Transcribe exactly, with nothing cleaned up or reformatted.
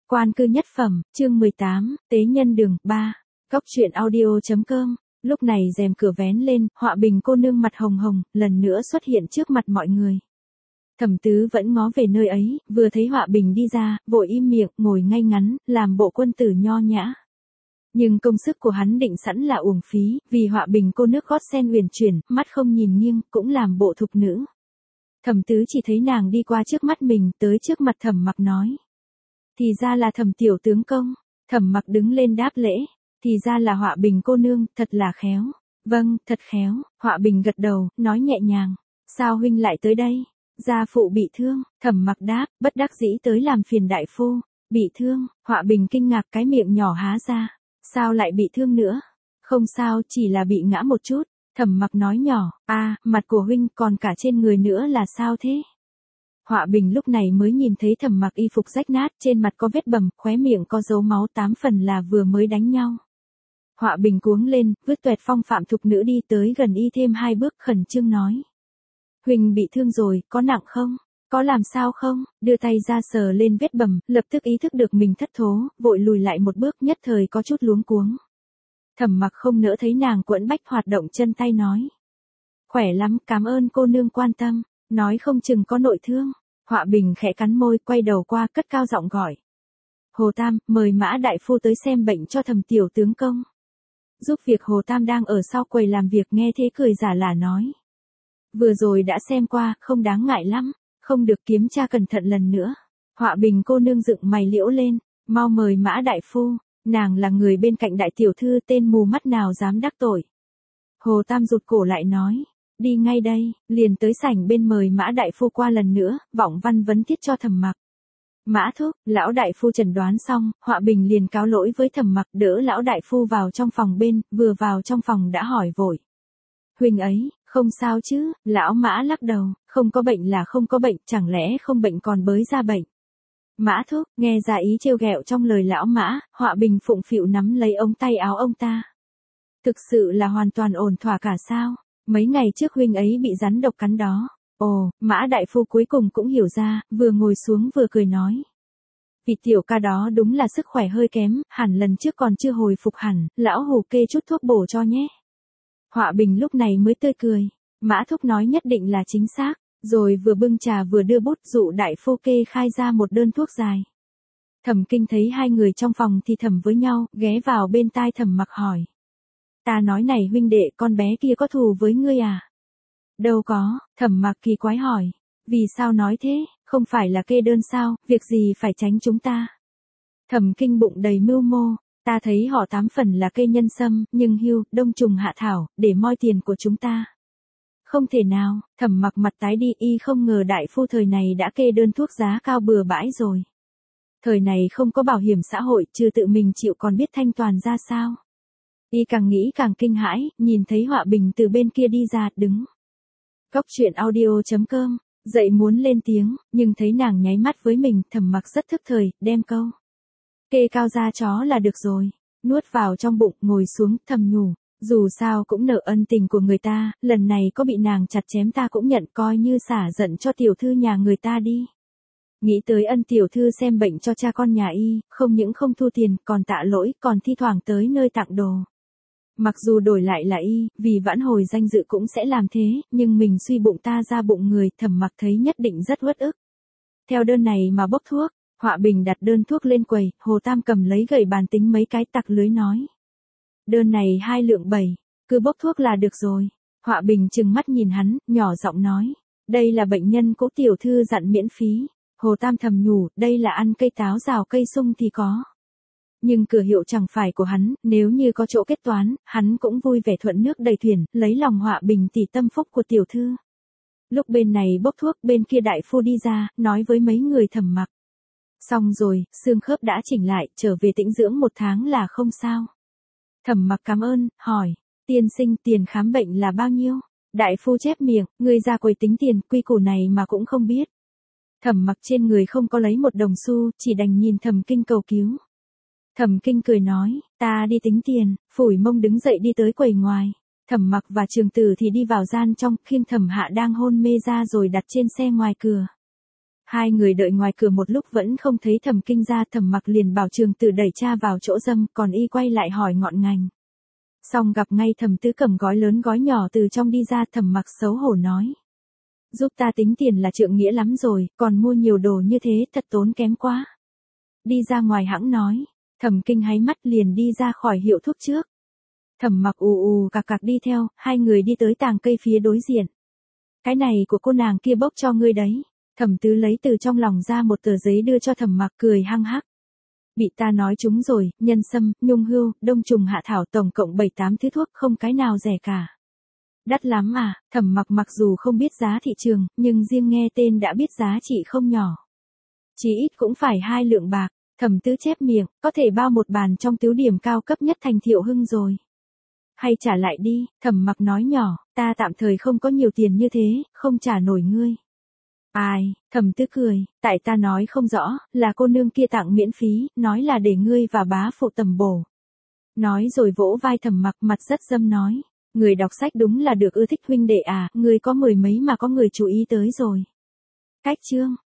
Quan cư nhất phẩm, chương mười tám, Tế nhân đường, ba. Góc truyện audio.com. Lúc này rèm cửa vén lên, Họa Bình cô nương mặt hồng hồng, lần nữa xuất hiện trước mặt mọi người. Thẩm Tứ vẫn ngó về nơi ấy, vừa thấy Họa Bình đi ra, vội im miệng, ngồi ngay ngắn, làm bộ quân tử nho nhã. Nhưng công sức của hắn định sẵn là uổng phí, vì Họa Bình cô nước gót sen uyển chuyển, mắt không nhìn nghiêng, cũng làm bộ thục nữ. Thẩm Tứ chỉ thấy nàng đi qua trước mắt mình, tới trước mặt Thẩm Mặc nói. Thì ra là Thẩm tiểu tướng công. Thẩm Mặc đứng lên đáp lễ. Thì ra là Họa Bình cô nương, thật là khéo. Vâng, thật khéo. Họa Bình gật đầu, nói nhẹ nhàng. Sao huynh lại tới đây? Gia phụ bị thương. Thẩm Mặc đáp, bất đắc dĩ tới làm phiền đại phu. Bị thương. Họa Bình kinh ngạc, cái miệng nhỏ há ra. Sao lại bị thương nữa? Không sao, chỉ là bị ngã một chút. Thẩm Mặc nói nhỏ, a, mặt của huynh còn cả trên người nữa là sao thế? Họa Bình lúc này mới nhìn thấy Thẩm Mặc y phục rách nát, trên mặt có vết bầm, khóe miệng có dấu máu, tám phần là vừa mới đánh nhau. Họa Bình cuống lên, vứt tuẹt phong phạm thục nữ đi tới gần y thêm hai bước, khẩn trương nói. Huynh bị thương rồi, có nặng không? Có làm sao không? Đưa tay ra sờ lên vết bầm, lập tức ý thức được mình thất thố, vội lùi lại một bước, nhất thời có chút luống cuống. Thẩm Mặc không nỡ thấy nàng quẫn bách, hoạt động chân tay nói. Khỏe lắm, cảm ơn cô nương quan tâm, nói không chừng có nội thương. Họa Bình khẽ cắn môi, quay đầu qua, cất cao giọng gọi. Hồ Tam, mời Mã đại phu tới xem bệnh cho Thẩm tiểu tướng công. Giúp việc Hồ Tam đang ở sau quầy làm việc, nghe thế cười giả lả nói. Vừa rồi đã xem qua, không đáng ngại lắm, không được kiểm tra cẩn thận lần nữa. Họa Bình cô nương dựng mày liễu lên, mau mời Mã đại phu. Nàng là người bên cạnh đại tiểu thư, tên mù mắt nào dám đắc tội. Hồ Tam rụt cổ lại nói. Đi ngay đây, liền tới sảnh bên mời Mã đại phu qua lần nữa, vọng văn vấn thiết cho Thẩm Mặc. Mã thúc, lão đại phu chẩn đoán xong, Họa Bình liền cáo lỗi với Thẩm Mặc, đỡ lão đại phu vào trong phòng bên, vừa vào trong phòng đã hỏi vội. Huynh ấy, không sao chứ? Lão Mã lắc đầu, không có bệnh là không có bệnh, chẳng lẽ không bệnh còn bới ra bệnh. Mã thúc, nghe ra ý trêu ghẹo trong lời lão Mã, Họa Bình phụng phịu nắm lấy ống tay áo ông ta. Thực sự là hoàn toàn ổn thỏa cả sao? Mấy ngày trước huynh ấy bị rắn độc cắn đó. Ồ, Mã đại phu cuối cùng cũng hiểu ra, vừa ngồi xuống vừa cười nói. Vị tiểu ca đó đúng là sức khỏe hơi kém, hẳn lần trước còn chưa hồi phục hẳn, lão Hồ kê chút thuốc bổ cho nhé. Họa Bình lúc này mới tươi cười. Mã thúc nói nhất định là chính xác, rồi vừa bưng trà vừa đưa bút dụ đại phu kê khai ra một đơn thuốc dài. Thẩm Kinh thấy hai người trong phòng thì thầm với nhau, ghé vào bên tai Thẩm Mặc hỏi. Ta nói này huynh đệ, con bé kia có thù với ngươi à? Đâu có. Thẩm Mặc kỳ quái hỏi. Vì sao nói thế, không phải là kê đơn sao, việc gì phải tránh chúng ta? Thẩm Kinh bụng đầy mưu mô. Ta thấy họ tám phần là kê nhân sâm, nhưng hưu, đông trùng hạ thảo, để moi tiền của chúng ta. Không thể nào. Thẩm Mặc mặt tái đi, y không ngờ đại phu thời này đã kê đơn thuốc giá cao bừa bãi rồi. Thời này không có bảo hiểm xã hội, trừ tự mình chịu còn biết thanh toàn ra sao. Y càng nghĩ càng kinh hãi, nhìn thấy Họa Bình từ bên kia đi ra, đứng. Góc truyện audio.com, dậy muốn lên tiếng, nhưng thấy nàng nháy mắt với mình, Thẩm Mặc rất thức thời, đem câu. Kê cao da chó là được rồi. Nuốt vào trong bụng, ngồi xuống, thầm nhủ. Dù sao cũng nợ ân tình của người ta, lần này có bị nàng chặt chém ta cũng nhận, coi như xả giận cho tiểu thư nhà người ta đi. Nghĩ tới ân tiểu thư xem bệnh cho cha con nhà y, không những không thu tiền, còn tạ lỗi, còn thi thoảng tới nơi tặng đồ. Mặc dù đổi lại là y, vì vãn hồi danh dự cũng sẽ làm thế, nhưng mình suy bụng ta ra bụng người, Thẩm Mặc thấy nhất định rất uất ức. Theo đơn này mà bốc thuốc, Họa Bình đặt đơn thuốc lên quầy, Hồ Tam cầm lấy gậy bàn tính mấy cái, tặc lưới nói. Đơn này hai lượng bảy, cứ bốc thuốc là được rồi. Họa Bình trừng mắt nhìn hắn, nhỏ giọng nói. Đây là bệnh nhân cố tiểu thư dặn miễn phí. Hồ Tam thầm nhủ, đây là ăn cây táo rào cây sung thì có. Nhưng cửa hiệu chẳng phải của hắn, nếu như có chỗ kết toán, hắn cũng vui vẻ thuận nước đầy thuyền, lấy lòng Họa Bình tỷ tâm phúc của tiểu thư. Lúc bên này bốc thuốc, bên kia đại phu đi ra, nói với mấy người Thẩm Mặc. Xong rồi, xương khớp đã chỉnh lại, trở về tĩnh dưỡng một tháng là không sao. Thẩm Mặc cảm ơn, hỏi, tiên sinh tiền khám bệnh là bao nhiêu? Đại phu chép miệng, ngươi ra quầy tính tiền, quy củ này mà cũng không biết. Thẩm Mặc trên người không có lấy một đồng xu, chỉ đành nhìn Thẩm Kinh cầu cứu. Thẩm Kinh cười nói, ta đi tính tiền, phủi mông đứng dậy đi tới quầy ngoài. Thẩm Mặc và Trường Tử thì đi vào gian trong, khiêng Thẩm Hạ đang hôn mê ra rồi đặt trên xe ngoài cửa. Hai người đợi ngoài cửa một lúc vẫn không thấy Thẩm Kinh ra, Thẩm Mặc liền bảo Trường Tử đẩy cha vào chỗ dâm, còn y quay lại hỏi ngọn ngành. Xong gặp ngay Thẩm Tứ cầm gói lớn gói nhỏ từ trong đi ra, Thẩm Mặc xấu hổ nói. Giúp ta tính tiền là trượng nghĩa lắm rồi, còn mua nhiều đồ như thế thật tốn kém quá. Đi ra ngoài hãng nói, Thẩm Kinh háy mắt liền đi ra khỏi hiệu thuốc trước. Thẩm Mặc ù ù cạc cạc đi theo, hai người đi tới tàng cây phía đối diện. Cái này của cô nàng kia bốc cho ngươi đấy. Thẩm Tứ lấy từ trong lòng ra một tờ giấy đưa cho Thẩm Mặc, cười hăng hắc. Bị ta nói trúng rồi, nhân sâm, nhung hưu, đông trùng hạ thảo tổng cộng bảy tám thứ thuốc, không cái nào rẻ cả. Đắt lắm à? Thẩm Mặc mặc dù không biết giá thị trường, nhưng riêng nghe tên đã biết giá trị không nhỏ. Chỉ ít cũng phải hai lượng bạc. Thẩm Tứ chép miệng, có thể bao một bàn trong tứ điểm cao cấp nhất thành Thiệu Hưng rồi. Hay trả lại đi, Thẩm Mặc nói nhỏ, ta tạm thời không có nhiều tiền như thế, không trả nổi ngươi. Ai, Thẩm Tứ cười, tại ta nói không rõ, là cô nương kia tặng miễn phí, nói là để ngươi và bá phụ tầm bổ. Nói rồi vỗ vai Thẩm Mặc, mặt rất dâm nói, người đọc sách đúng là được ưa thích huynh đệ à, ngươi có mười mấy mà có người chú ý tới rồi. Cách chương